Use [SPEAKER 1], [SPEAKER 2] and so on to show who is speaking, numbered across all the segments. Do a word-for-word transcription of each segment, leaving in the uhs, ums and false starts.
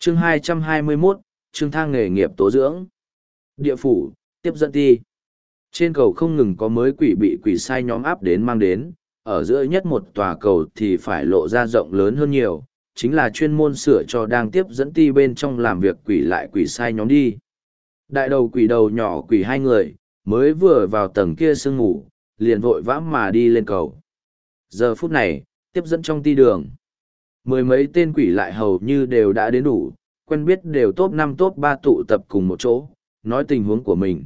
[SPEAKER 1] chương hai trăm hai mươi mốt, chương thang nghề nghiệp tố dưỡng. Địa phủ, tiếp dẫn ti. Trên cầu không ngừng có mới quỷ bị quỷ sai nhóm áp đến mang đến, ở giữa nhất một tòa cầu thì phải lộ ra rộng lớn hơn nhiều, chính là chuyên môn sửa cho đang tiếp dẫn ti bên trong làm việc quỷ lại quỷ sai nhóm đi. Đại đầu quỷ đầu nhỏ quỷ hai người, mới vừa vào tầng kia sương ngủ, liền vội vã mà đi lên cầu. Giờ phút này, tiếp dẫn trong ti đường. Mười mấy tên quỷ lại hầu như đều đã đến đủ, quen biết đều top năm top ba tụ tập cùng một chỗ, nói tình huống của mình.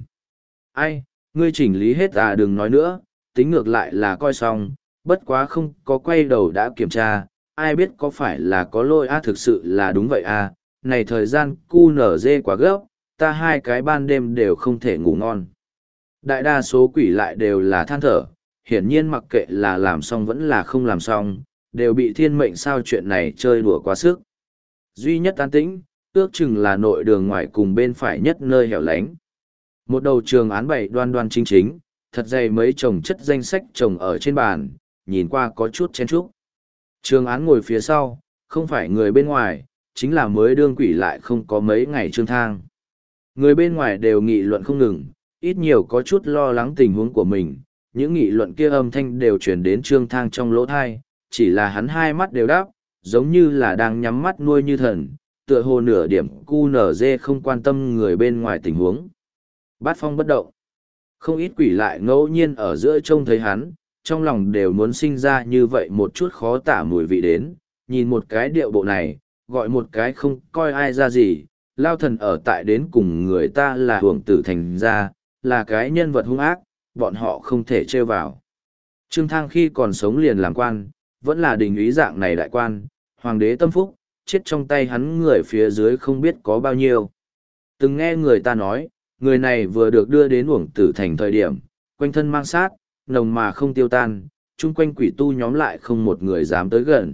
[SPEAKER 1] Ai, ngươi chỉnh lý hết à, đừng nói nữa, tính ngược lại là coi xong, bất quá không có quay đầu đã kiểm tra, ai biết có phải là có lỗi a, thực sự là đúng vậy à, này thời gian cu nở dê quá gấp, ta hai cái ban đêm đều không thể ngủ ngon. Đại đa số quỷ lại đều là than thở, hiển nhiên mặc kệ là làm xong vẫn là không làm xong, đều bị thiên mệnh sao chuyện này chơi đùa quá sức. Duy nhất an tĩnh, ước chừng là nội đường ngoài cùng bên phải nhất nơi hẻo lánh. Một đầu trường án bày đoan đoan chính chính, thật dày mấy chồng chất danh sách chồng ở trên bàn, nhìn qua có chút chen chúc. Trường án ngồi phía sau, không phải người bên ngoài, chính là mới đương quỷ lại không có mấy ngày trương thang. Người bên ngoài đều nghị luận không ngừng, ít nhiều có chút lo lắng tình huống của mình, những nghị luận kia âm thanh đều truyền đến trương thang trong lỗ thai, chỉ là hắn hai mắt đều đáp, giống như là đang nhắm mắt nuôi như thần, tựa hồ nửa điểm cu nở dê không quan tâm người bên ngoài tình huống. Bát phong bất động. Không ít quỷ lại ngẫu nhiên ở giữa trông thấy hắn, trong lòng đều muốn sinh ra như vậy một chút khó tả mùi vị đến, nhìn một cái điệu bộ này, gọi một cái không coi ai ra gì, lao thần ở tại đến cùng người ta là hưởng tử thành ra, là cái nhân vật hung ác, bọn họ không thể trêu vào. Trương Thang khi còn sống liền làm quan, vẫn là đình úy dạng này đại quan, hoàng đế tâm phúc, chết trong tay hắn người phía dưới không biết có bao nhiêu. Từng nghe người ta nói, người này vừa được đưa đến uổng tử thành thời điểm, quanh thân mang sát, nồng mà không tiêu tan, chung quanh quỷ tu nhóm lại không một người dám tới gần.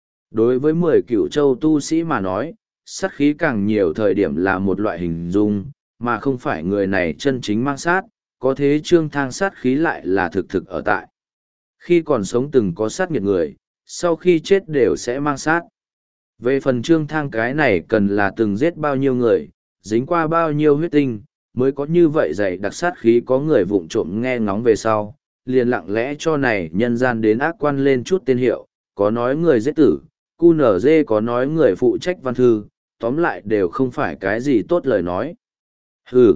[SPEAKER 1] Đối với mười cựu châu tu sĩ mà nói, sát khí càng nhiều thời điểm là một loại hình dung, mà không phải người này chân chính mang sát, có thế Trương Thang sát khí lại là thực thực ở tại. Khi còn sống từng có sát nghiệt người, sau khi chết đều sẽ mang sát. Về phần Trương Thang cái này cần là từng giết bao nhiêu người, dính qua bao nhiêu huyết tinh, mới có như vậy dày đặc sát khí có người vụng trộm nghe ngóng về sau, liền lặng lẽ cho này nhân gian đến ác quan lên chút tên hiệu, có nói người giết tử, cu nở dê có nói người phụ trách văn thư, tóm lại đều không phải cái gì tốt lời nói. Hừ,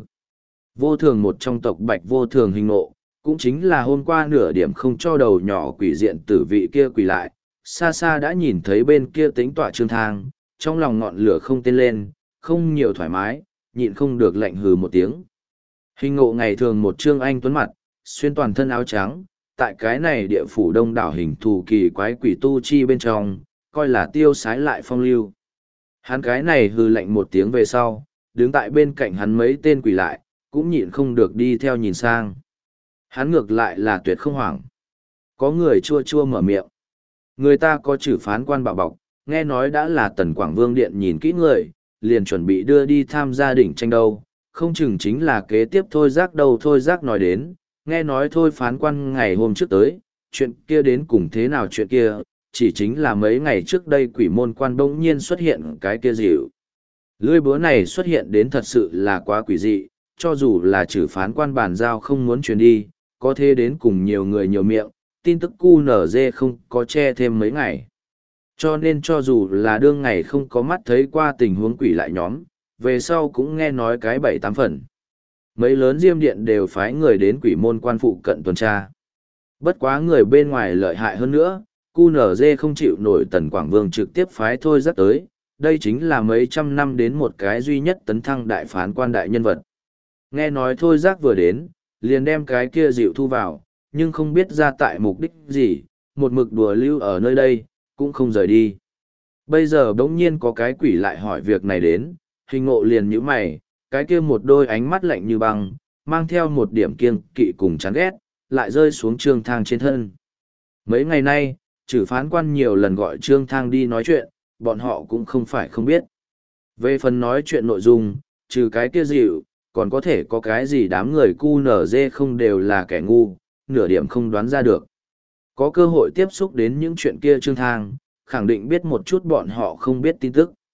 [SPEAKER 1] vô thường một trong tộc bạch vô thường hình nộ, cũng chính là hôm qua nửa điểm không cho đầu nhỏ quỷ diện tử vị kia quỷ lại, xa xa đã nhìn thấy bên kia tính tọa Trương Thang, trong lòng ngọn lửa không tên lên, không nhiều thoải mái, nhịn không được lạnh hừ một tiếng. Hình ngộ ngày thường một trương anh tuấn mặt, xuyên toàn thân áo trắng, tại cái này địa phủ đông đảo hình thù kỳ quái quỷ tu chi bên trong, coi là tiêu sái lại phong lưu. Hắn cái này hừ lạnh một tiếng về sau, đứng tại bên cạnh hắn mấy tên quỷ lại, cũng nhịn không được đi theo nhìn sang. Hắn ngược lại là tuyệt không hoảng. Có người chua chua mở miệng. Người ta có chữ phán quan bảo bọc, nghe nói đã là Tần Quảng Vương Điện nhìn kỹ người, liền chuẩn bị đưa đi tham gia đỉnh tranh đâu, không chừng chính là kế tiếp thôi giác đâu thôi giác nói đến, nghe nói thôi phán quan ngày hôm trước tới, chuyện kia đến cùng thế nào chuyện kia, chỉ chính là mấy ngày trước đây quỷ môn quan bỗng nhiên xuất hiện cái kia dịu. Lưỡi búa này xuất hiện đến thật sự là quá quỷ dị, cho dù là chữ phán quan bàn giao không muốn truyền đi, có thế đến cùng nhiều người nhiều miệng, tin tức cu nở dê không có che thêm mấy ngày. Cho nên cho dù là đương ngày không có mắt thấy qua tình huống quỷ lại nhóm, về sau cũng nghe nói cái bảy tám phần. Mấy lớn diêm điện đều phái người đến quỷ môn quan phụ cận tuần tra. Bất quá người bên ngoài lợi hại hơn nữa, cu nở dê không chịu nổi Tần Quảng Vương trực tiếp phái thôi dắt tới, đây chính là mấy trăm năm đến một cái duy nhất tấn thăng đại phán quan đại nhân vật. Nghe nói thôi giác vừa đến, liền đem cái kia dịu thu vào, nhưng không biết ra tại mục đích gì, một mực đùa lưu ở nơi đây, cũng không rời đi. Bây giờ đống nhiên có cái quỷ lại hỏi việc này đến, hình ngộ liền nhíu mày, cái kia một đôi ánh mắt lạnh như băng, mang theo một điểm kiêng kỵ cùng chán ghét, lại rơi xuống Trương Thang trên thân. Mấy ngày nay, trừ phán quan nhiều lần gọi Trương Thang đi nói chuyện, bọn họ cũng không phải không biết. Về phần nói chuyện nội dung, trừ cái kia dịu, còn có thể có cái gì đám người cu nở dê không đều là kẻ ngu, nửa điểm không đoán ra được. Có cơ hội tiếp xúc đến những chuyện kia Trương Thang, khẳng định biết một chút bọn họ không biết tin tức.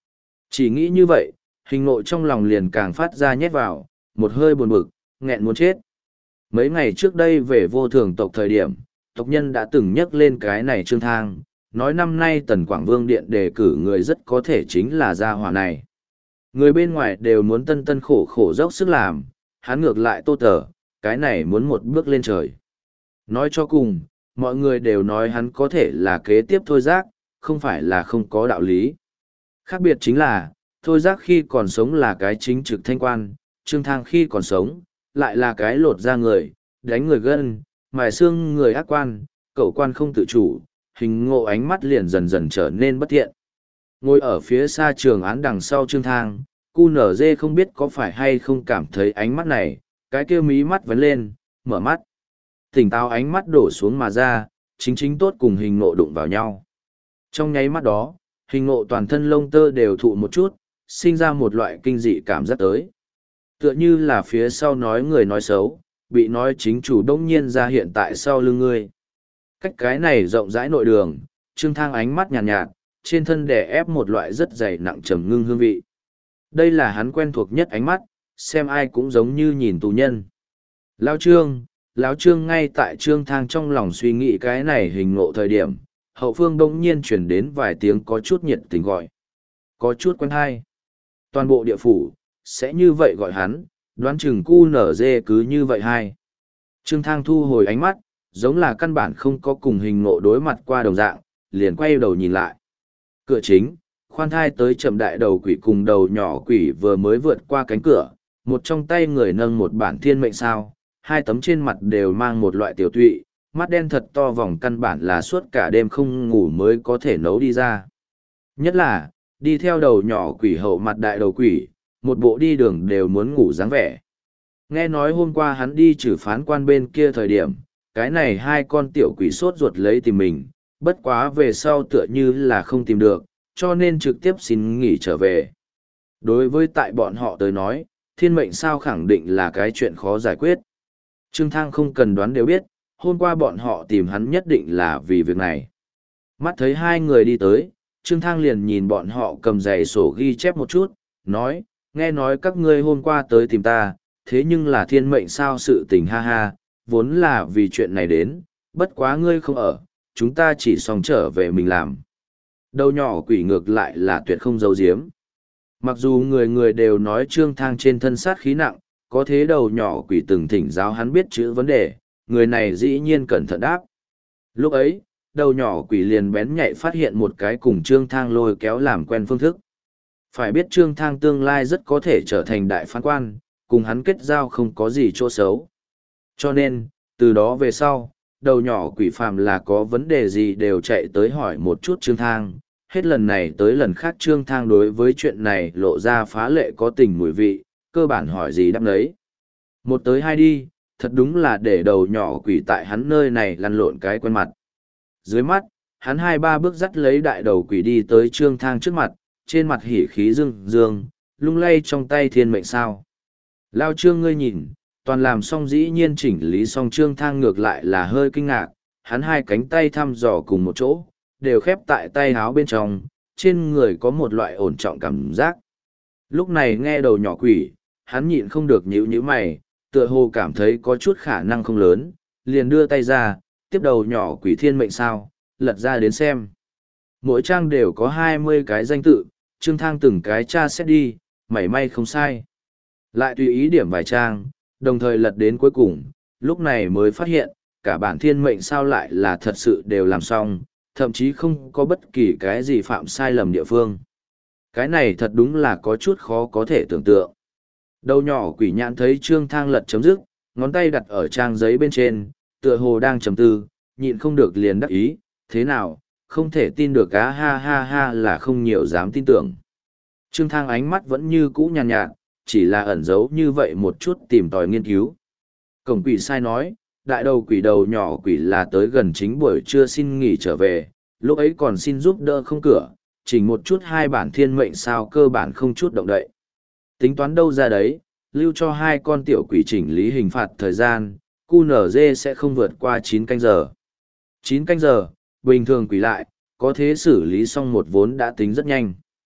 [SPEAKER 1] Chỉ nghĩ như vậy, hình nộ trong lòng liền càng phát ra nhét vào, một hơi buồn bực, nghẹn muốn chết. Mấy ngày trước đây về vô thường tộc thời điểm, tộc nhân đã từng nhắc lên cái này Trương Thang, nói năm nay Tần Quảng Vương Điện đề cử người rất có thể chính là gia hỏa này. Người bên ngoài đều muốn tân tân khổ khổ dốc sức làm, hắn ngược lại tô tờ, cái này muốn một bước lên trời. Nói cho cùng, mọi người đều nói hắn có thể là kế tiếp thôi giác, không phải là không có đạo lý. Khác biệt chính là, thôi giác khi còn sống là cái chính trực thanh quan, Trương Thang khi còn sống, lại là cái lột da người, đánh người gân, mài xương người ác quan, cậu quan không tự chủ, hình ngộ ánh mắt liền dần dần trở nên bất thiện. Ngồi ở phía xa trường án đằng sau Trương Thang, cu nở dê không biết có phải hay không cảm thấy ánh mắt này, cái kia mí mắt vấn lên, mở mắt. Tỉnh táo ánh mắt đổ xuống mà ra, chính chính tốt cùng hình ngộ đụng vào nhau. Trong nháy mắt đó, hình ngộ toàn thân lông tơ đều thụ một chút, sinh ra một loại kinh dị cảm giác tới. Tựa như là phía sau nói người nói xấu, bị nói chính chủ đông nhiên ra hiện tại sau lưng ngươi. Cách cái này rộng rãi nội đường, Trương Thang ánh mắt nhàn nhạt, nhạt, trên thân đè ép một loại rất dày nặng trầm ngưng hương vị. Đây là hắn quen thuộc nhất ánh mắt, xem ai cũng giống như nhìn tù nhân. Lão Trương, Lão Trương ngay tại Trương Thang trong lòng suy nghĩ cái này hình ngộ thời điểm, hậu phương đông nhiên chuyển đến vài tiếng có chút nhiệt tình gọi. Có chút quen hay. Toàn bộ địa phủ, sẽ như vậy gọi hắn, đoán chừng cu nở dê cứ như vậy hay. Trương Thang thu hồi ánh mắt, giống là căn bản không có cùng hình ngộ đối mặt qua đồng dạng, liền quay đầu nhìn lại. Cửa chính, khoan thai tới chậm đại đầu quỷ cùng đầu nhỏ quỷ vừa mới vượt qua cánh cửa, một trong tay người nâng một bản thiên mệnh sao, hai tấm trên mặt đều mang một loại tiểu tụy, mắt đen thật to vòng căn bản là suốt cả đêm không ngủ mới có thể nấu đi ra. Nhất là, đi theo đầu nhỏ quỷ hậu mặt đại đầu quỷ, một bộ đi đường đều muốn ngủ dáng vẻ. Nghe nói hôm qua hắn đi trừ phán quan bên kia thời điểm, cái này hai con tiểu quỷ sốt ruột lấy tìm mình, bất quá về sau tựa như là không tìm được, cho nên trực tiếp xin nghỉ trở về. Đối với tại bọn họ tới nói, thiên mệnh sao khẳng định là cái chuyện khó giải quyết. Trương Thang không cần đoán đều biết, hôm qua bọn họ tìm hắn nhất định là vì việc này. Mắt thấy hai người đi tới, Trương Thang liền nhìn bọn họ cầm giày sổ ghi chép một chút, nói, nghe nói các ngươi hôm qua tới tìm ta, thế nhưng là thiên mệnh sao sự tình ha ha, vốn là vì chuyện này đến, bất quá ngươi không ở, chúng ta chỉ xong trở về mình làm. Đầu nhỏ quỷ ngược lại là tuyệt không giấu giếm. Mặc dù người người đều nói Trương Thang trên thân sát khí nặng, có thế đầu nhỏ quỷ từng thỉnh giáo hắn biết chữ vấn đề, người này dĩ nhiên cẩn thận đáp. Lúc ấy, đầu nhỏ quỷ liền bén nhạy phát hiện một cái cùng Trương Thang lôi kéo làm quen phương thức. Phải biết Trương Thang tương lai rất có thể trở thành đại phán quan, cùng hắn kết giao không có gì chỗ xấu. Cho nên, từ đó về sau, đầu nhỏ quỷ phàm là có vấn đề gì đều chạy tới hỏi một chút Trương Thang. Hết lần này tới lần khác Trương Thang đối với chuyện này lộ ra phá lệ có tình mùi vị, cơ bản hỏi gì đáp lấy. Một tới hai đi, thật đúng là để đầu nhỏ quỷ tại hắn nơi này lăn lộn cái quen mặt. Dưới mắt, hắn hai ba bước dắt lấy đại đầu quỷ đi tới Trương Thang trước mặt, trên mặt hỉ khí dương dương, lung lay trong tay thiên mệnh sao. Lao Trương ngươi nhìn, toàn làm xong dĩ nhiên chỉnh lý xong Trương Thang ngược lại là hơi kinh ngạc, hắn hai cánh tay thăm dò cùng một chỗ, đều khép tại tay háo bên trong, trên người có một loại ổn trọng cảm giác. Lúc này nghe đầu nhỏ quỷ, hắn nhịn không được nhíu nhíu mày, tựa hồ cảm thấy có chút khả năng không lớn, liền đưa tay ra, tiếp đầu nhỏ quỷ thiên mệnh sao, lật ra đến xem. Mỗi trang đều có hai mươi cái danh tự, Trương Thang từng cái tra xét đi, mảy may không sai. Lại tùy ý điểm vài trang, đồng thời lật đến cuối cùng, lúc này mới phát hiện, cả bản thiên mệnh sao lại là thật sự đều làm xong, thậm chí không có bất kỳ cái gì phạm sai lầm địa phương. Cái này thật đúng là có chút khó có thể tưởng tượng. Đầu nhỏ quỷ nhãn thấy Trương Thang lật chấm dứt, ngón tay đặt ở trang giấy bên trên, tựa hồ đang trầm tư, nhịn không được liền đắc ý, thế nào, không thể tin được á ha ha ha là không nhiều dám tin tưởng. Trương Thang ánh mắt vẫn như cũ nhàn nhạt, nhạt, chỉ là ẩn giấu như vậy một chút tìm tòi nghiên cứu. Cổng quỷ sai nói, đại đầu quỷ đầu nhỏ quỷ là tới gần chính buổi trưa xin nghỉ trở về, lúc ấy còn xin giúp đỡ không cửa, chỉnh một chút hai bản thiên mệnh sao cơ bản không chút động đậy. Tính toán đâu ra đấy, lưu cho hai con tiểu quỷ chỉnh lý hình phạt thời gian, cu nở dê sẽ không vượt qua chín canh giờ. chín canh giờ, bình thường quỷ lại, có thế xử lý xong một vốn đã tính rất nhanh.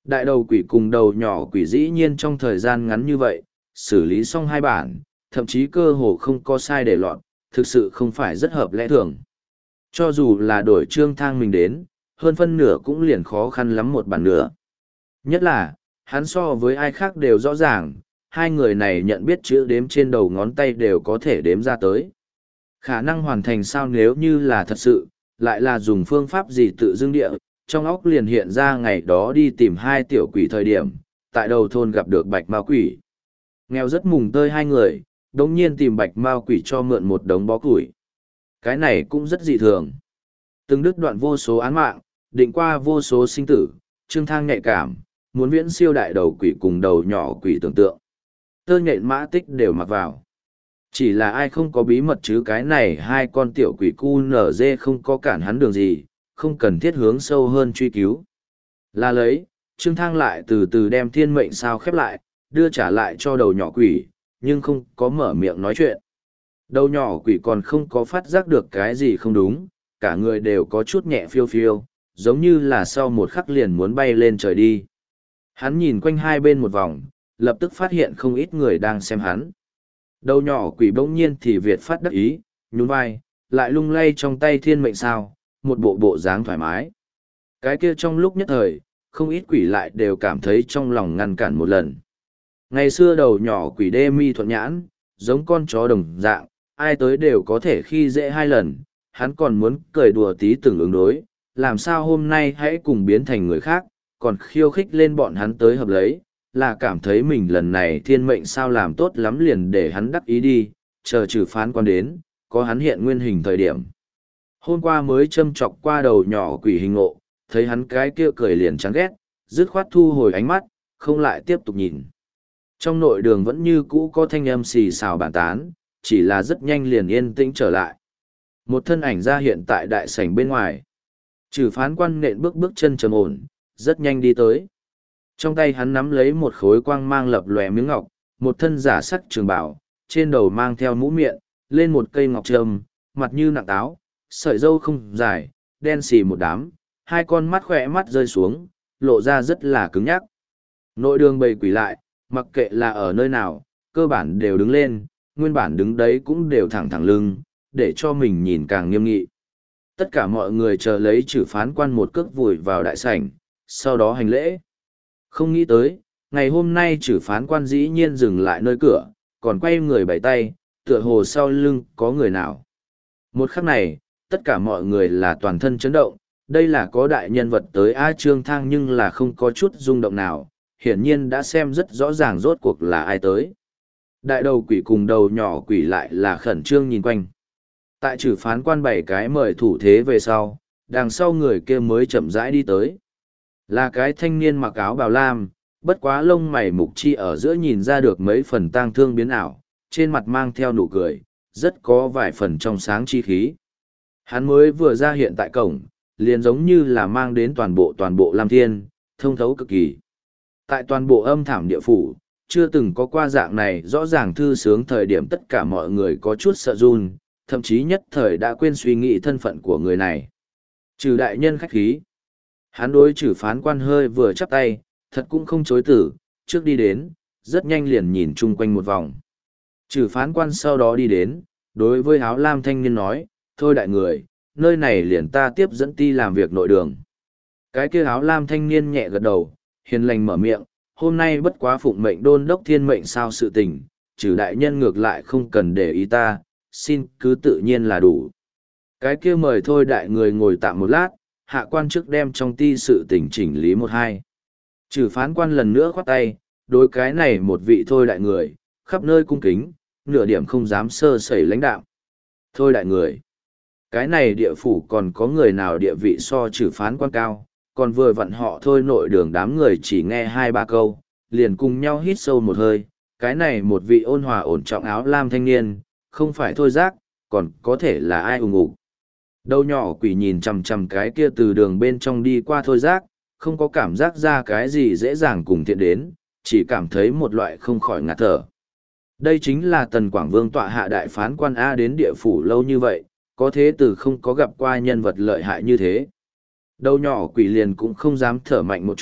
[SPEAKER 1] Đại đầu quỷ cùng đầu nhỏ quỷ dĩ nhiên trong thời gian ngắn như vậy, xử lý xong hai bản, thậm chí cơ hồ không có sai để lọt, thực sự không phải rất hợp lẽ thường. Cho dù là đổi Trương Thang mình đến, hơn phân nửa cũng liền khó khăn lắm một bản nữa. Nhất là, hắn so với ai khác đều rõ ràng, hai người này nhận biết chữ đếm trên đầu ngón tay đều có thể đếm ra tới. Khả năng hoàn thành sao nếu như là thật sự, lại là dùng phương pháp gì tự dưng địa, trong óc liền hiện ra ngày đó đi tìm hai tiểu quỷ thời điểm, tại đầu thôn gặp được bạch ma quỷ. Nghèo rất mùng tơi hai người, đống nhiên tìm bạch ma quỷ cho mượn một đống bó củi. Cái này cũng rất dị thường. Từng đứt đoạn vô số án mạng, định qua vô số sinh tử, Trương Thang nhạy cảm, muốn viễn siêu đại đầu quỷ cùng đầu nhỏ quỷ tưởng tượng. Tơ nhện mã tích đều mặc vào. Chỉ là ai không có bí mật chứ cái này hai con tiểu quỷ cu nở dê không có cản hắn đường gì, không cần thiết hướng sâu hơn truy cứu. Là lấy, Trương Thang lại từ từ đem thiên mệnh sao khép lại, đưa trả lại cho đầu nhỏ quỷ, nhưng không có mở miệng nói chuyện. Đầu nhỏ quỷ còn không có phát giác được cái gì không đúng, cả người đều có chút nhẹ phiêu phiêu, giống như là sau một khắc liền muốn bay lên trời đi. Hắn nhìn quanh hai bên một vòng, lập tức phát hiện không ít người đang xem hắn. Đầu nhỏ quỷ bỗng nhiên thì Việt phát đắc ý, nhún vai, lại lung lay trong tay thiên mệnh sao, một bộ bộ dáng thoải mái. Cái kia trong lúc nhất thời, không ít quỷ lại đều cảm thấy trong lòng ngăn cản một lần. Ngày xưa đầu nhỏ quỷ đê mi thuận nhãn, giống con chó đồng dạng, ai tới đều có thể khi dễ hai lần, hắn còn muốn cười đùa tí từng ứng đối, làm sao hôm nay hãy cùng biến thành người khác, còn khiêu khích lên bọn hắn tới hợp lấy, là cảm thấy mình lần này thiên mệnh sao làm tốt lắm liền để hắn đắc ý đi, chờ trừ phán quan đến, có hắn hiện nguyên hình thời điểm. Hôm qua mới châm chọc qua đầu nhỏ quỷ hình ngộ, thấy hắn cái kia cười liền chán ghét, dứt khoát thu hồi ánh mắt, không lại tiếp tục nhìn. Trong nội đường vẫn như cũ có thanh âm xì xào bàn tán, chỉ là rất nhanh liền yên tĩnh trở lại. Một thân ảnh ra hiện tại đại sảnh bên ngoài. Trừ phán quan nện bước bước chân trầm ổn, rất nhanh đi tới. Trong tay hắn nắm lấy một khối quang mang lập lòe miếng ngọc, một thân giả sắc trường bảo, trên đầu mang theo mũ miệng, lên một cây ngọc trâm, mặt như nặng táo, sợi râu không dài, đen xì một đám, hai con mắt khỏe mắt rơi xuống, lộ ra rất là cứng nhắc. Nội đường bầy quỷ lại, mặc kệ là ở nơi nào, cơ bản đều đứng lên, nguyên bản đứng đấy cũng đều thẳng thẳng lưng, để cho mình nhìn càng nghiêm nghị. Tất cả mọi người chờ lấy trừ phán quan một cước vùi vào đại sảnh, sau đó hành lễ. Không nghĩ tới, ngày hôm nay trừ phán quan dĩ nhiên dừng lại nơi cửa, còn quay người bày tay, tựa hồ sau lưng có người nào. Một khắc này, tất cả mọi người là toàn thân chấn động, đây là có đại nhân vật tới A Trương Thang nhưng là không có chút rung động nào, hiển nhiên đã xem rất rõ ràng rốt cuộc là ai tới. Đại đầu quỷ cùng đầu nhỏ quỷ lại là khẩn trương nhìn quanh. Tại trừ phán quan bảy cái mời thủ thế về sau, đằng sau người kia mới chậm rãi đi tới. Là cái thanh niên mặc áo bào lam, bất quá lông mày mục chi ở giữa nhìn ra được mấy phần tang thương biến ảo, trên mặt mang theo nụ cười, rất có vài phần trong sáng chi khí. Hắn mới vừa ra hiện tại cổng, liền giống như là mang đến toàn bộ toàn bộ Lam Thiên, thông thấu cực kỳ. Tại toàn bộ âm thảm địa phủ, chưa từng có qua dạng này rõ ràng thư sướng thời điểm tất cả mọi người có chút sợ run, thậm chí nhất thời đã quên suy nghĩ thân phận của người này. Trừ đại nhân khách khí. Hắn đối trừ phán quan hơi vừa chắp tay, thật cũng không chối tử, trước đi đến, rất nhanh liền nhìn chung quanh một vòng. Trừ phán quan sau đó đi đến, đối với áo lam thanh niên nói, thôi đại người, nơi này liền ta tiếp dẫn ti làm việc nội đường. Cái kia áo lam thanh niên nhẹ gật đầu, hiền lành mở miệng, hôm nay bất quá phụng mệnh đôn đốc thiên mệnh sao sự tình, trừ đại nhân ngược lại không cần để ý ta, xin cứ tự nhiên là đủ. Cái kia mời thôi đại người ngồi tạm một lát, hạ quan trước đem trong ti sự tình chỉnh lý một hai. Trừ phán quan lần nữa khoát tay, đối cái này một vị thôi đại người, khắp nơi cung kính, nửa điểm không dám sơ sẩy lãnh đạo. Thôi đại người, cái này địa phủ còn có người nào địa vị so trừ phán quan cao, còn vừa vặn họ thôi nội đường đám người chỉ nghe hai ba câu, liền cùng nhau hít sâu một hơi, cái này một vị ôn hòa ổn trọng áo lam thanh niên, không phải thôi giác, còn có thể là ai ủng ủng. Đầu nhỏ quỷ nhìn chằm chằm cái kia từ đường bên trong đi qua thôi giác, không có cảm giác ra cái gì dễ dàng cùng thiện đến, chỉ cảm thấy một loại không khỏi ngạt thở. Đây chính là Tần Quảng Vương tọa hạ đại phán quan A đến địa phủ lâu như vậy, có thế từ không có gặp qua nhân vật lợi hại như thế. Đầu nhỏ quỷ liền cũng không dám thở mạnh một chút,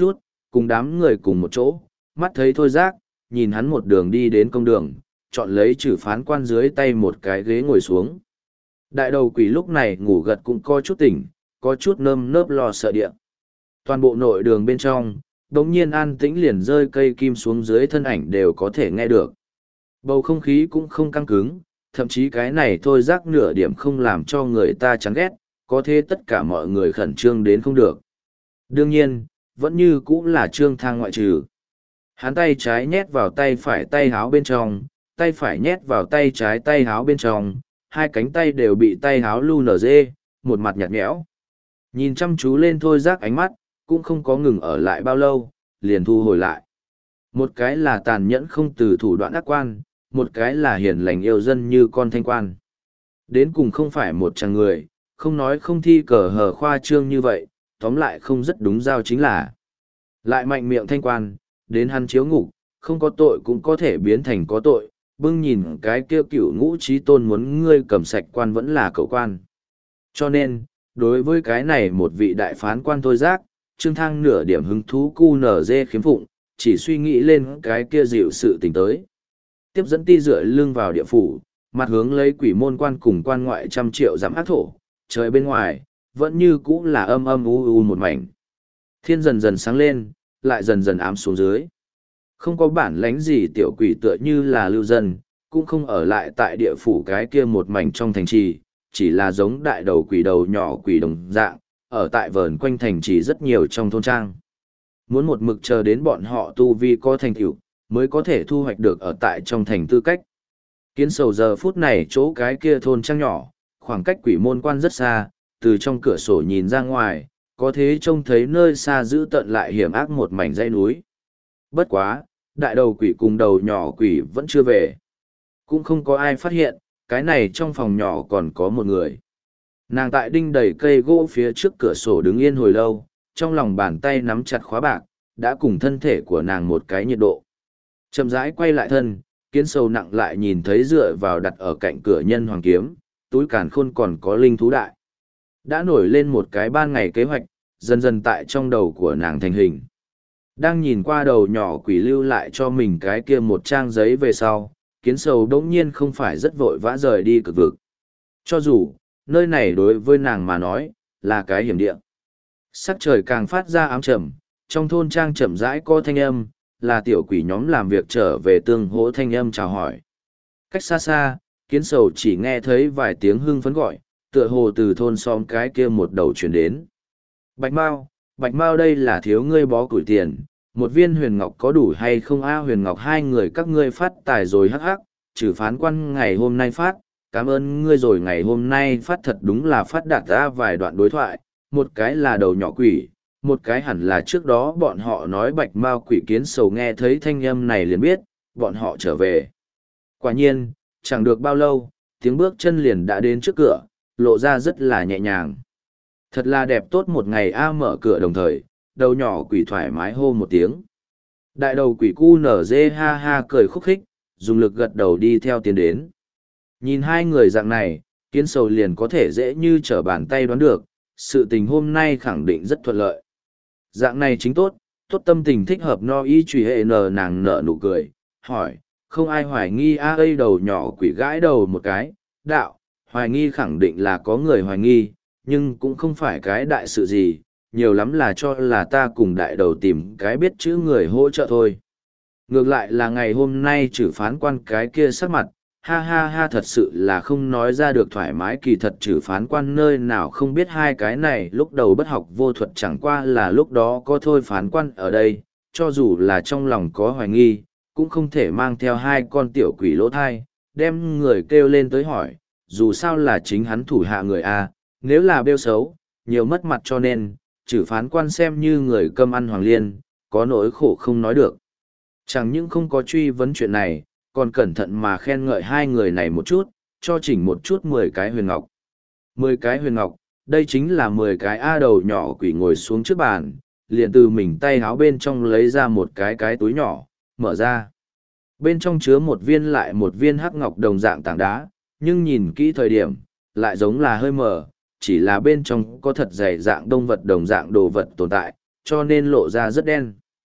[SPEAKER 1] cùng đám người cùng một chỗ, mắt thấy thôi giác, nhìn hắn một đường đi đến công đường, chọn lấy trừ phán quan dưới tay một cái ghế ngồi xuống. Đại đầu quỷ lúc này ngủ gật cũng có chút tỉnh, có chút nơm nớp lo sợ địa. Toàn bộ nội đường bên trong, đống nhiên an tĩnh liền rơi cây kim xuống dưới thân ảnh đều có thể nghe được. Bầu không khí cũng không căng cứng, thậm chí cái này thôi rác nửa điểm không làm cho người ta chán ghét, có thế tất cả mọi người khẩn trương đến không được. Đương nhiên, vẫn như cũng là Trương Thang ngoại trừ. Hắn tay trái nhét vào tay phải tay háo bên trong, tay phải nhét vào tay trái tay háo bên trong, hai cánh tay đều bị tay háo lu nở dê, một mặt nhạt nhẽo. Nhìn chăm chú lên thôi rác ánh mắt, cũng không có ngừng ở lại bao lâu, liền thu hồi lại. Một cái là tàn nhẫn không từ thủ đoạn ác quan, một cái là hiền lành yêu dân như con thanh quan. Đến cùng không phải một chàng người, không nói không thi cờ hờ khoa trương như vậy, tóm lại không rất đúng giao chính là. Lại mạnh miệng thanh quan, đến hắn chiếu ngục, không có tội cũng có thể biến thành có tội, bưng nhìn cái kia cựu ngũ trí tôn muốn ngươi cầm sạch quan vẫn là cậu quan. Cho nên, đối với cái này một vị đại phán quan thôi giác, Trương Thang nửa điểm hứng thú cu nở dê khiếm phụng, chỉ suy nghĩ lên cái kia dịu sự tình tới. Tiếp dẫn ti dựa lưng vào địa phủ, mặt hướng lấy quỷ môn quan cùng quan ngoại trăm triệu giảm ác thổ, trời bên ngoài, vẫn như cũ là âm âm u u một mảnh. Thiên dần dần sáng lên, lại dần dần ám xuống dưới. Không có bản lánh gì tiểu quỷ tựa như là lưu dân, cũng không ở lại tại địa phủ cái kia một mảnh trong thành trì, chỉ là giống đại đầu quỷ đầu nhỏ quỷ đồng dạng, ở tại vờn quanh thành trì rất nhiều trong thôn trang. Muốn một mực chờ đến bọn họ tu vi có thành tựu, mới có thể thu hoạch được ở tại trong thành tư cách. Kiến sầu giờ phút này chỗ cái kia thôn trang nhỏ, khoảng cách quỷ môn quan rất xa, từ trong cửa sổ nhìn ra ngoài, có thế trông thấy nơi xa giữ tận lại hiểm ác một mảnh dãy núi. Bất quá, đại đầu quỷ cùng đầu nhỏ quỷ vẫn chưa về. Cũng không có ai phát hiện, cái này trong phòng nhỏ còn có một người. Nàng tại đinh đầy cây gỗ phía trước cửa sổ đứng yên hồi lâu, trong lòng bàn tay nắm chặt khóa bạc, đã cùng thân thể của nàng một cái nhiệt độ. Chậm rãi quay lại thân, kiến sầu nặng lại nhìn thấy dựa vào đặt ở cạnh cửa nhân hoàng kiếm, túi càn khôn còn có linh thú đại. Đã nổi lên một cái ban ngày kế hoạch, dần dần tại trong đầu của nàng thành hình. Đang nhìn qua đầu nhỏ quỷ lưu lại cho mình cái kia một trang giấy về sau, kiến sầu đống nhiên không phải rất vội vã rời đi cực vực. Cho dù, nơi này đối với nàng mà nói, là cái hiểm địa. Sắc trời càng phát ra ám trầm, trong thôn trang chậm rãi có thanh âm, là tiểu quỷ nhóm làm việc trở về tương hỗ thanh âm chào hỏi. Cách xa xa, kiến sầu chỉ nghe thấy vài tiếng hưng phấn gọi, tựa hồ từ thôn xóm cái kia một đầu chuyển đến. Bạch Mao, Bạch Mao đây là thiếu ngươi bó củi tiền, một viên huyền ngọc có đủ hay không a huyền ngọc hai người các ngươi phát tài rồi hắc hắc, trừ phán quan ngày hôm nay phát, cảm ơn ngươi rồi ngày hôm nay phát thật đúng là phát đạt ra vài đoạn đối thoại, một cái là đầu nhỏ quỷ, một cái hẳn là trước đó bọn họ nói Bạch Mao quỷ kiến sầu nghe thấy thanh âm này liền biết, bọn họ trở về. Quả nhiên, chẳng được bao lâu, tiếng bước chân liền đã đến trước cửa, lộ ra rất là nhẹ nhàng. Thật là đẹp tốt một ngày a mở cửa đồng thời, đầu nhỏ quỷ thoải mái hô một tiếng. Đại đầu quỷ cu nở dê ha ha cười khúc khích, dùng lực gật đầu đi theo tiến đến. Nhìn hai người dạng này, kiến sầu liền có thể dễ như trở bàn tay đoán được, sự tình hôm nay khẳng định rất thuận lợi. Dạng này chính tốt, tốt tâm tình thích hợp no y truy hệ nờ nàng nở nụ cười, hỏi, không ai hoài nghi a à đầu nhỏ quỷ gãi đầu một cái, đạo, hoài nghi khẳng định là có người hoài nghi, nhưng cũng không phải cái đại sự gì, nhiều lắm là cho là ta cùng đại đầu tìm cái biết chữ người hỗ trợ thôi. Ngược lại là ngày hôm nay trừ phán quan cái kia sắc mặt, ha ha ha thật sự là không nói ra được thoải mái kỳ thật trừ phán quan nơi nào không biết hai cái này lúc đầu bất học vô thuật chẳng qua là lúc đó có thôi phán quan ở đây, cho dù là trong lòng có hoài nghi, cũng không thể mang theo hai con tiểu quỷ lỗ thai, đem người kêu lên tới hỏi, dù sao là chính hắn thủ hạ người A, nếu là bêu xấu, nhiều mất mặt cho nên, trừ phán quan xem như người cơm ăn hoàng liên, có nỗi khổ không nói được. Chẳng những không có truy vấn chuyện này, còn cẩn thận mà khen ngợi hai người này một chút, cho chỉnh một chút mười cái huyền ngọc. Mười cái huyền ngọc, đây chính là mười cái A đầu nhỏ quỷ ngồi xuống trước bàn, liền từ mình tay háo bên trong lấy ra một cái cái túi nhỏ, mở ra. Bên trong chứa một viên lại một viên hắc ngọc đồng dạng tảng đá, nhưng nhìn kỹ thời điểm, lại giống là hơi mờ, chỉ là bên trong có thật dày dạng đông vật đồng dạng đồ vật tồn tại, cho nên lộ ra rất đen.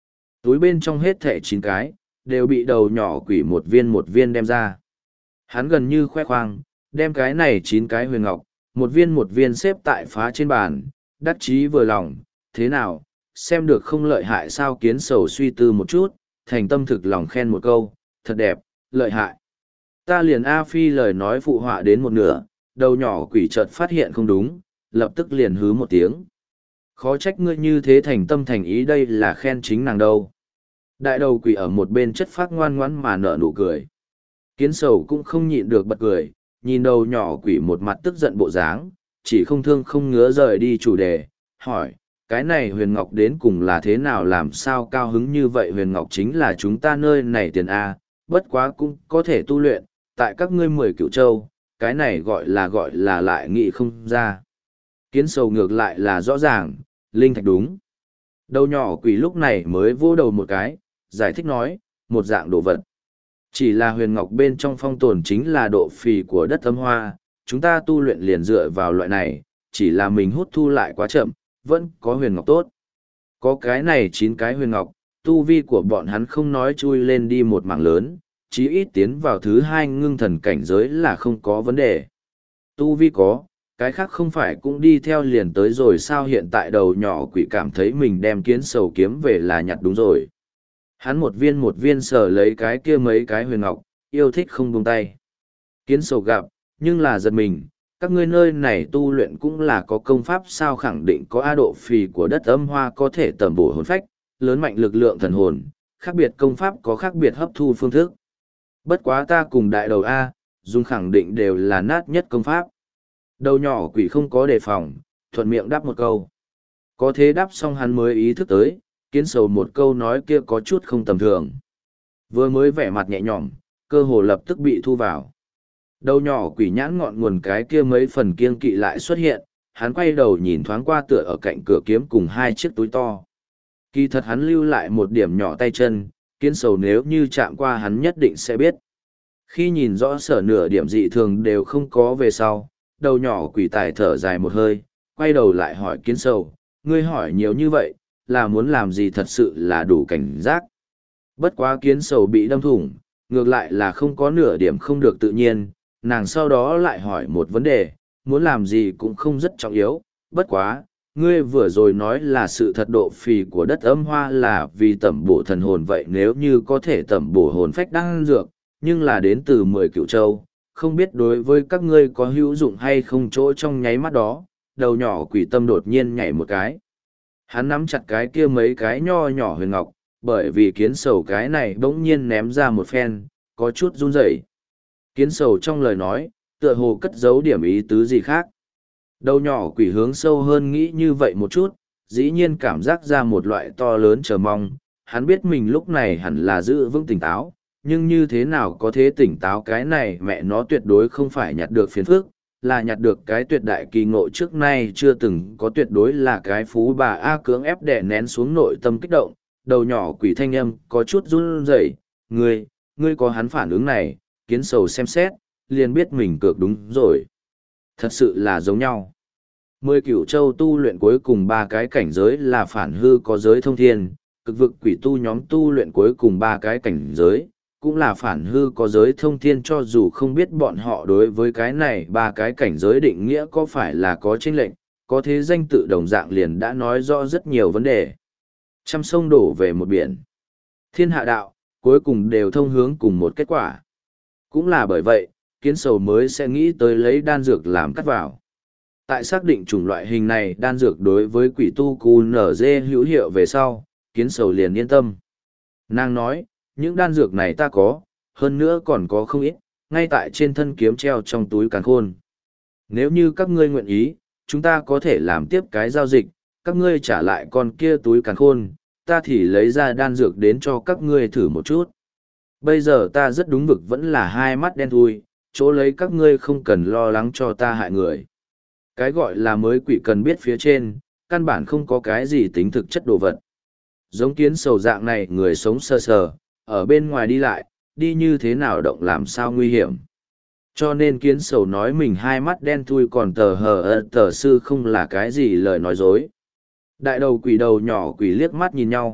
[SPEAKER 1] túi bên trong hết thẻ chín cái, đều bị đầu nhỏ quỷ một viên một viên đem ra. Hắn gần như khoe khoang, đem cái này chín cái huyền ngọc, một viên một viên xếp tại phá trên bàn, đắc chí vừa lòng, thế nào, xem được không lợi hại sao? Kiến sầu suy tư một chút, thành tâm thực lòng khen một câu, thật đẹp, lợi hại. Ta liền A Phi lời nói phụ họa đến một nửa, đầu nhỏ quỷ chợt phát hiện không đúng, lập tức liền hứ một tiếng. Khó trách ngươi như thế thành tâm thành ý, đây là khen chính nàng đâu. Đại đầu quỷ ở một bên chất phác ngoan ngoãn mà nở nụ cười. Kiến sầu cũng không nhịn được bật cười, nhìn đầu nhỏ quỷ một mặt tức giận bộ dáng, chỉ không thương không ngứa rời đi chủ đề, hỏi, cái này huyền ngọc đến cùng là thế nào, làm sao cao hứng như vậy? Huyền ngọc chính là chúng ta nơi này tiền A, bất quá cũng có thể tu luyện, tại các ngươi mười cựu châu, cái này gọi là gọi là lại nghị không ra. Kiến sầu ngược lại là rõ ràng, linh thạch đúng. Đầu nhỏ quỷ lúc này mới vô đầu một cái, giải thích nói, một dạng đồ vật. Chỉ là huyền ngọc bên trong phong tồn chính là độ phì của đất âm hoa, chúng ta tu luyện liền dựa vào loại này, chỉ là mình hút thu lại quá chậm, vẫn có huyền ngọc tốt. Có cái này chín cái huyền ngọc, tu vi của bọn hắn không nói chui lên đi một mảng lớn, chí ít tiến vào thứ hai ngưng thần cảnh giới là không có vấn đề. Tu vi có, cái khác không phải cũng đi theo liền tới rồi sao? Hiện tại đầu nhỏ quỷ cảm thấy mình đem kiến sầu kiếm về là nhặt đúng rồi. Hắn một viên một viên sờ lấy cái kia mấy cái huyền ngọc, yêu thích không buông tay. Kiến sầu gặp, nhưng là giật mình, các ngươi nơi này tu luyện cũng là có công pháp sao? Khẳng định có A, độ phì của đất âm hoa có thể tẩm bổ hồn phách, lớn mạnh lực lượng thần hồn, khác biệt công pháp có khác biệt hấp thu phương thức. Bất quá ta cùng đại đầu A, dùng khẳng định đều là nát nhất công pháp. Đầu nhỏ quỷ không có đề phòng, thuận miệng đáp một câu. Có thế đáp xong hắn mới ý thức tới, kiến sầu một câu nói kia có chút không tầm thường. Vừa mới vẻ mặt nhẹ nhõm, cơ hồ lập tức bị thu vào. Đầu nhỏ quỷ nhãn ngọn nguồn cái kia mấy phần kiêng kỵ lại xuất hiện, hắn quay đầu nhìn thoáng qua tựa ở cạnh cửa kiếm cùng hai chiếc túi to. Kỳ thật hắn lưu lại một điểm nhỏ tay chân, kiến sầu nếu như chạm qua hắn nhất định sẽ biết. Khi nhìn rõ sở nửa điểm dị thường đều không có về sau, đầu nhỏ quỷ tài thở dài một hơi, quay đầu lại hỏi kiến sầu, ngươi hỏi nhiều như vậy, là muốn làm gì? Thật sự là đủ cảnh giác. Bất quá kiến sầu bị đâm thủng, ngược lại là không có nửa điểm không được tự nhiên, nàng sau đó lại hỏi một vấn đề, muốn làm gì cũng không rất trọng yếu, bất quá, ngươi vừa rồi nói là sự thật, độ phì của đất âm hoa là vì tẩm bổ thần hồn, vậy nếu như có thể tẩm bổ hồn phách đang dược, nhưng là đến từ mười cựu châu, không biết đối với các ngươi có hữu dụng hay không? Chỗ trong nháy mắt đó, đầu nhỏ quỷ tâm đột nhiên nhảy một cái. Hắn nắm chặt cái kia mấy cái nho nhỏ huyền ngọc, bởi vì kiến sầu cái này bỗng nhiên ném ra một phen, có chút run rẩy. Kiến sầu trong lời nói, tựa hồ cất giấu điểm ý tứ gì khác. Đầu nhỏ quỷ hướng sâu hơn nghĩ như vậy một chút, dĩ nhiên cảm giác ra một loại to lớn chờ mong. Hắn biết mình lúc này hẳn là giữ vững tỉnh táo, nhưng như thế nào có thể tỉnh táo? Cái này mẹ nó tuyệt đối không phải nhặt được phiền phức, là nhặt được cái tuyệt đại kỳ ngộ trước nay chưa từng có, tuyệt đối là cái phú bà A. Cưỡng ép đè nén xuống nội tâm kích động, đầu nhỏ quỷ thanh âm có chút run rẩy. Ngươi, ngươi có hắn phản ứng này, kiến sầu xem xét, liền biết mình cược đúng rồi. Thật sự là giống nhau. Mười cửu châu tu luyện cuối cùng ba cái cảnh giới là phản hư có giới thông thiên, cực vực quỷ tu nhóm tu luyện cuối cùng ba cái cảnh giới, cũng là phản hư có giới thông thiên. Cho dù không biết bọn họ đối với cái này ba cái cảnh giới định nghĩa có phải là có chênh lệch, có thế danh tự đồng dạng liền đã nói rõ rất nhiều vấn đề. Trăm sông đổ về một biển. Thiên hạ đạo, cuối cùng đều thông hướng cùng một kết quả. Cũng là bởi vậy, kiến sầu mới sẽ nghĩ tới lấy đan dược làm cắt vào. Tại xác định chủng loại hình này đan dược đối với quỷ tu cu nở dê hữu hiệu về sau, kiến sầu liền yên tâm. Nàng nói, những đan dược này ta có, hơn nữa còn có không ít, ngay tại trên thân kiếm treo trong túi càn khôn. Nếu như các ngươi nguyện ý, chúng ta có thể làm tiếp cái giao dịch, các ngươi trả lại con kia túi càn khôn, ta thì lấy ra đan dược đến cho các ngươi thử một chút. Bây giờ ta rất đúng vực vẫn là hai mắt đen thui, chỗ lấy các ngươi không cần lo lắng cho ta hại người. Cái gọi là mới quỷ cần biết phía trên, căn bản không có cái gì tính thực chất đồ vật. Giống kiến sầu dạng này người sống sơ sờ, ở bên ngoài đi lại, đi như thế nào động làm sao nguy hiểm. Cho nên kiến sầu nói mình hai mắt đen thui còn tờ hờ ơ tờ sư không là cái gì lời nói dối. Đại đầu quỷ đầu nhỏ quỷ liếc mắt nhìn nhau,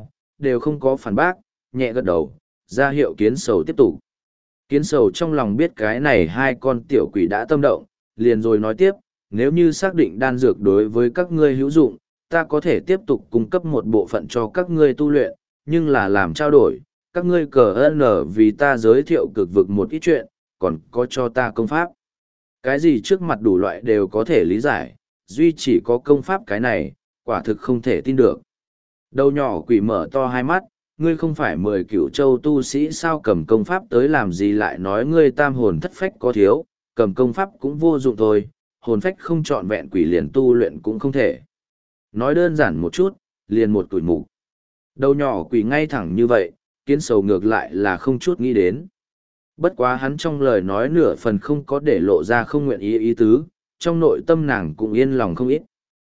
[SPEAKER 1] đều không có phản bác, nhẹ gật đầu, ra hiệu kiến sầu tiếp tục. Kiến sầu trong lòng biết cái này hai con tiểu quỷ đã tâm động, liền rồi nói tiếp, nếu như xác định đan dược đối với các ngươi hữu dụng, ta có thể tiếp tục cung cấp một bộ phận cho các ngươi tu luyện, nhưng là làm trao đổi, các ngươi cờ ơn vì ta giới thiệu cực vực một ít chuyện, còn có cho ta công pháp. Cái gì trước mặt đủ loại đều có thể lý giải, duy chỉ có công pháp cái này, quả thực không thể tin được. Đầu nhỏ quỷ mở to hai mắt, ngươi không phải mười cửu châu tu sĩ sao cầm công pháp tới làm gì lại nói ngươi tam hồn thất phách có thiếu, cầm công pháp cũng vô dụng thôi, hồn phách không trọn vẹn quỷ liền tu luyện cũng không thể. Nói đơn giản một chút, liền một tuổi mục. Đầu nhỏ quỷ ngay thẳng như vậy, kiến sầu ngược lại là không chút nghĩ đến. Bất quá hắn trong lời nói nửa phần không có để lộ ra không nguyện ý ý tứ, trong nội tâm nàng cũng yên lòng không ít.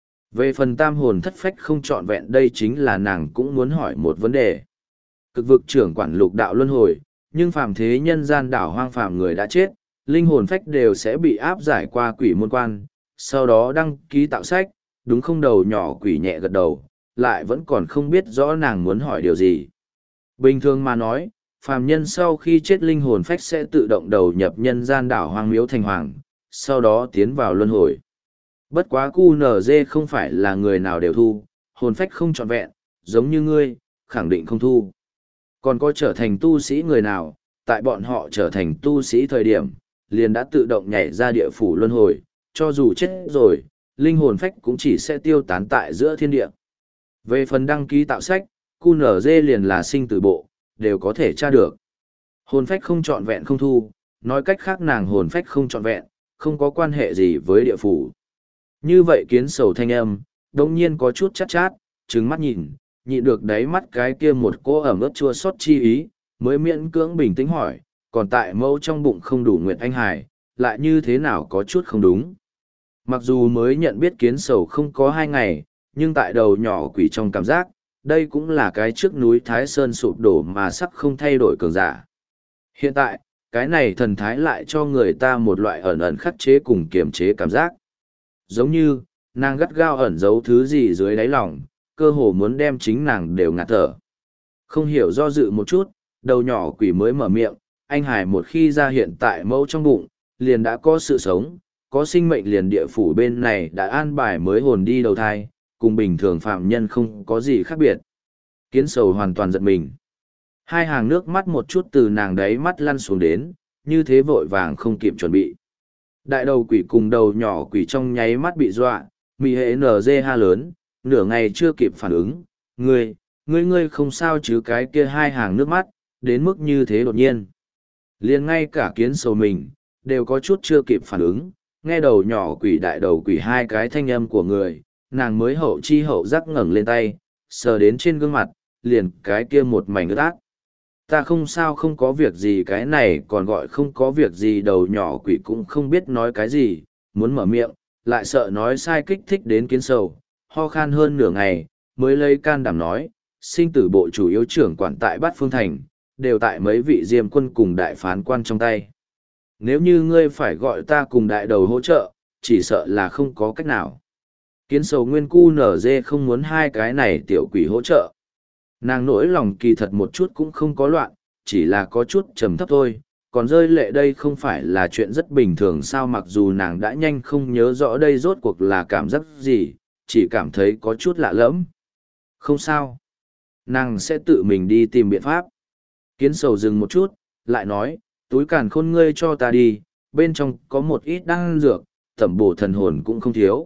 [SPEAKER 1] Về phần tam hồn thất phách không trọn vẹn đây chính là nàng cũng muốn hỏi một vấn đề. Cực vực trưởng quản lục đạo luân hồi, nhưng phàm thế nhân gian đảo hoang phàm người đã chết, linh hồn phách đều sẽ bị áp giải qua quỷ môn quan, sau đó đăng ký tạo sách, đúng không? Đầu nhỏ quỷ nhẹ gật đầu, lại vẫn còn không biết rõ nàng muốn hỏi điều gì. Bình thường mà nói, phàm nhân sau khi chết linh hồn phách sẽ tự động đầu nhập nhân gian đảo hoang miếu thành hoàng, sau đó tiến vào luân hồi. Bất quá cu nở dê không phải là người nào đều thu, hồn phách không trọn vẹn, giống như ngươi, khẳng định không thu. Còn có trở thành tu sĩ người nào, tại bọn họ trở thành tu sĩ thời điểm, liền đã tự động nhảy ra địa phủ luân hồi, cho dù chết rồi, linh hồn phách cũng chỉ sẽ tiêu tán tại giữa thiên địa. Về phần đăng ký tạo sách, cu nở dê liền là sinh tử bộ, đều có thể tra được. Hồn phách không trọn vẹn không thu, nói cách khác nàng hồn phách không trọn vẹn, không có quan hệ gì với địa phủ. Như vậy kiến sầu thanh âm, đồng nhiên có chút chát chát, trừng mắt nhìn, nhịn được đáy mắt cái kia một cô ẩm ướt chua xót chi ý, mới miễn cưỡng bình tĩnh hỏi, còn tại mẫu trong bụng không đủ Nguyệt Anh Hải, lại như thế nào có chút không đúng. Mặc dù mới nhận biết kiến sầu không có hai ngày, nhưng tại đầu nhỏ quỷ trong cảm giác, đây cũng là cái trước núi Thái Sơn sụp đổ mà sắc không thay đổi cường giả. Hiện tại, cái này thần thái lại cho người ta một loại ẩn ẩn khắc chế cùng kiềm chế cảm giác. Giống như, nàng gắt gao ẩn giấu thứ gì dưới đáy lòng, cơ hồ muốn đem chính nàng đều ngạt thở. Không hiểu do dự một chút, đầu nhỏ quỷ mới mở miệng, anh Hải một khi ra hiện tại mẫu trong bụng, liền đã có sự sống, có sinh mệnh liền địa phủ bên này đã an bài mới hồn đi đầu thai, cùng bình thường phạm nhân không có gì khác biệt. Kiến sầu hoàn toàn giật mình. Hai hàng nước mắt một chút từ nàng đáy mắt lăn xuống đến, như thế vội vàng không kịp chuẩn bị. Đại đầu quỷ cùng đầu nhỏ quỷ trong nháy mắt bị dọa, mì hệ nở dê ha lớn, nửa ngày chưa kịp phản ứng. Ngươi, ngươi ngươi không sao chứ cái kia hai hàng nước mắt, đến mức như thế đột nhiên. Liền ngay cả kiến sầu mình, đều có chút chưa kịp phản ứng, nghe đầu nhỏ quỷ đại đầu quỷ hai cái thanh âm của người, nàng mới hậu chi hậu giác ngẩng lên tay, sờ đến trên gương mặt, liền cái kia một mảnh ướt át. Ta không sao không có việc gì cái này còn gọi không có việc gì đầu nhỏ quỷ cũng không biết nói cái gì, muốn mở miệng, lại sợ nói sai kích thích đến kiến sầu, ho khan hơn nửa ngày, mới lấy can đảm nói, sinh tử bộ chủ yếu trưởng quản tại Bát Phương Thành, đều tại mấy vị diêm quân cùng đại phán quan trong tay. Nếu như ngươi phải gọi ta cùng đại đầu hỗ trợ, chỉ sợ là không có cách nào. Kiến sầu nguyên cu nở dê không muốn hai cái này tiểu quỷ hỗ trợ. Nàng nỗi lòng kỳ thật một chút cũng không có loạn, chỉ là có chút trầm thấp thôi, còn rơi lệ đây không phải là chuyện rất bình thường sao mặc dù nàng đã nhanh không nhớ rõ đây rốt cuộc là cảm giác gì, chỉ cảm thấy có chút lạ lẫm. Không sao. Nàng sẽ tự mình đi tìm biện pháp. Kiến sầu dừng một chút, lại nói, túi càn khôn ngươi cho ta đi, bên trong có một ít đan dược, tẩm bổ thần hồn cũng không thiếu.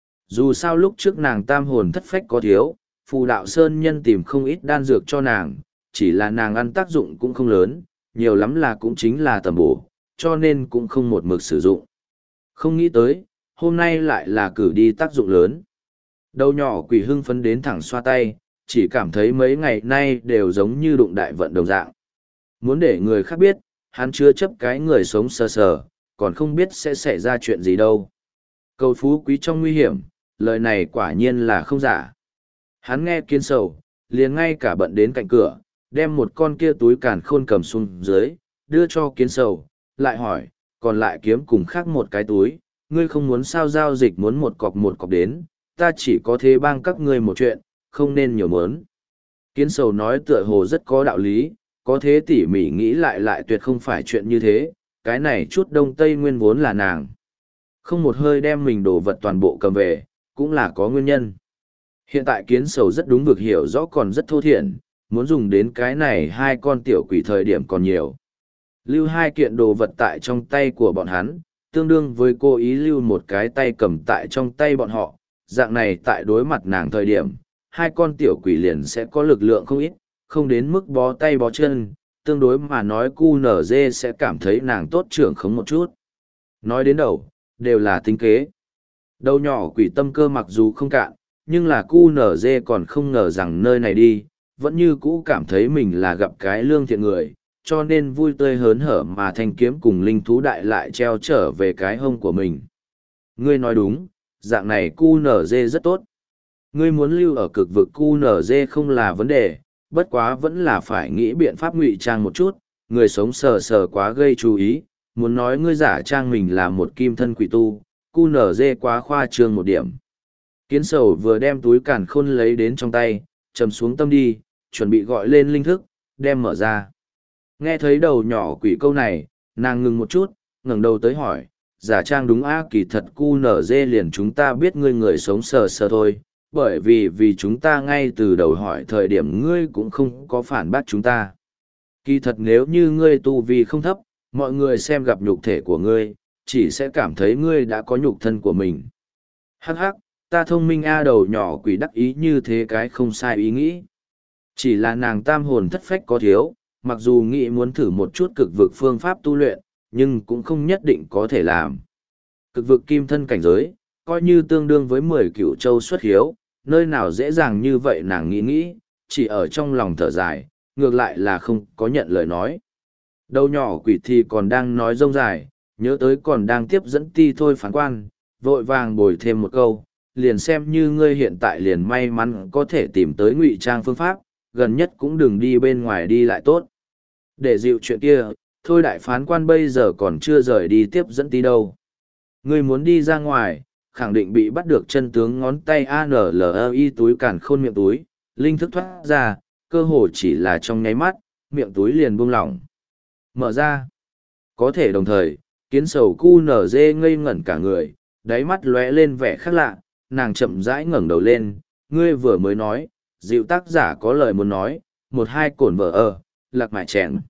[SPEAKER 1] Dù sao lúc trước nàng tam hồn thất phách có thiếu, phù đạo sơn nhân tìm không ít đan dược cho nàng, chỉ là nàng ăn tác dụng cũng không lớn, nhiều lắm là cũng chính là tẩm bổ, cho nên cũng không một mực sử dụng. Không nghĩ tới, hôm nay lại là cử đi tác dụng lớn. Đầu nhỏ quỷ hưng phấn đến thẳng xoa tay, chỉ cảm thấy mấy ngày nay đều giống như đụng đại vận đồng dạng. Muốn để người khác biết, hắn chưa chấp cái người sống sờ sờ, còn không biết sẽ xảy ra chuyện gì đâu. Cầu phú quý trong nguy hiểm, lời này quả nhiên là không giả. Hắn nghe kiến sầu, liền ngay cả bận đến cạnh cửa, đem một con kia túi càn khôn cầm xuống dưới, đưa cho kiến sầu, lại hỏi, còn lại kiếm cùng khác một cái túi, ngươi không muốn sao giao dịch muốn một cọc một cọc đến, ta chỉ có thế bang các ngươi một chuyện, không nên nhiều mớn. Kiến sầu nói tựa hồ rất có đạo lý, có thế tỉ mỉ nghĩ lại lại tuyệt không phải chuyện như thế, cái này chút đông tây nguyên vốn là nàng. Không một hơi đem mình đồ vật toàn bộ cầm về, cũng là có nguyên nhân. Hiện tại kiến sầu rất đúng vực hiểu rõ còn rất thô thiển, muốn dùng đến cái này hai con tiểu quỷ thời điểm còn nhiều. Lưu hai kiện đồ vật tại trong tay của bọn hắn, tương đương với cô ý lưu một cái tay cầm tại trong tay bọn họ, dạng này tại đối mặt nàng thời điểm, hai con tiểu quỷ liền sẽ có lực lượng không ít, không đến mức bó tay bó chân, tương đối mà nói cu nở dê sẽ cảm thấy nàng tốt trưởng khống một chút. Nói đến đầu, đều là tính kế. Đầu nhỏ quỷ tâm cơ mặc dù không cạn, nhưng là cu nở dê còn không ngờ rằng nơi này đi, vẫn như cũ cảm thấy mình là gặp cái lương thiện người, cho nên vui tươi hớn hở mà thanh kiếm cùng linh thú đại lại treo trở về cái hông của mình. Ngươi nói đúng, dạng này cu nở dê rất tốt. Ngươi muốn lưu ở cực vực cu nở dê không là vấn đề, bất quá vẫn là phải nghĩ biện pháp ngụy trang một chút, người sống sờ sờ quá gây chú ý, muốn nói ngươi giả trang mình là một kim thân quỷ tu, cu nở dê quá khoa trương một điểm. Kiến sầu vừa đem túi càn khôn lấy đến trong tay, trầm xuống tâm đi, chuẩn bị gọi lên linh thức, đem mở ra. Nghe thấy đầu nhỏ quỷ câu này, nàng ngừng một chút, ngẩng đầu tới hỏi, giả trang đúng á kỳ thật cu nở dê liền chúng ta biết ngươi người sống sờ sờ thôi, bởi vì vì chúng ta ngay từ đầu hỏi thời điểm ngươi cũng không có phản bác chúng ta. Kỳ thật nếu như ngươi tu vi không thấp, mọi người xem gặp nhục thể của ngươi, chỉ sẽ cảm thấy ngươi đã có nhục thân của mình. Hắc hắc, ta thông minh a đầu nhỏ quỷ đắc ý như thế cái không sai ý nghĩ. Chỉ là nàng tam hồn thất phách có thiếu, mặc dù nghĩ muốn thử một chút cực vực phương pháp tu luyện, nhưng cũng không nhất định có thể làm. Cực vực kim thân cảnh giới, coi như tương đương với mười cửu châu xuất hiếu, nơi nào dễ dàng như vậy nàng nghĩ nghĩ, chỉ ở trong lòng thở dài, ngược lại là không có nhận lời nói. Đầu nhỏ quỷ thì còn đang nói rông dài, nhớ tới còn đang tiếp dẫn ti thôi phán quan, vội vàng bồi thêm một câu, liền xem như ngươi hiện tại liền may mắn có thể tìm tới ngụy trang phương pháp, gần nhất cũng đừng đi bên ngoài đi lại tốt. Để dịu chuyện kia, thôi đại phán quan bây giờ còn chưa rời đi tiếp dẫn ti đâu. Ngươi muốn đi ra ngoài, khẳng định bị bắt được chân tướng ngón tay a n l e i túi càn khôn miệng túi, linh thức thoát ra, cơ hồ chỉ là trong nháy mắt, miệng túi liền buông lỏng. Mở ra. Có thể đồng thời, kiến sầu cu nở dê ngây ngẩn cả người, đáy mắt lóe lên vẻ khác lạ, nàng chậm rãi ngẩng đầu lên, ngươi vừa mới nói, dịu tác giả có lời muốn nói, một hai cổn vợ ở, lạc mại chèn.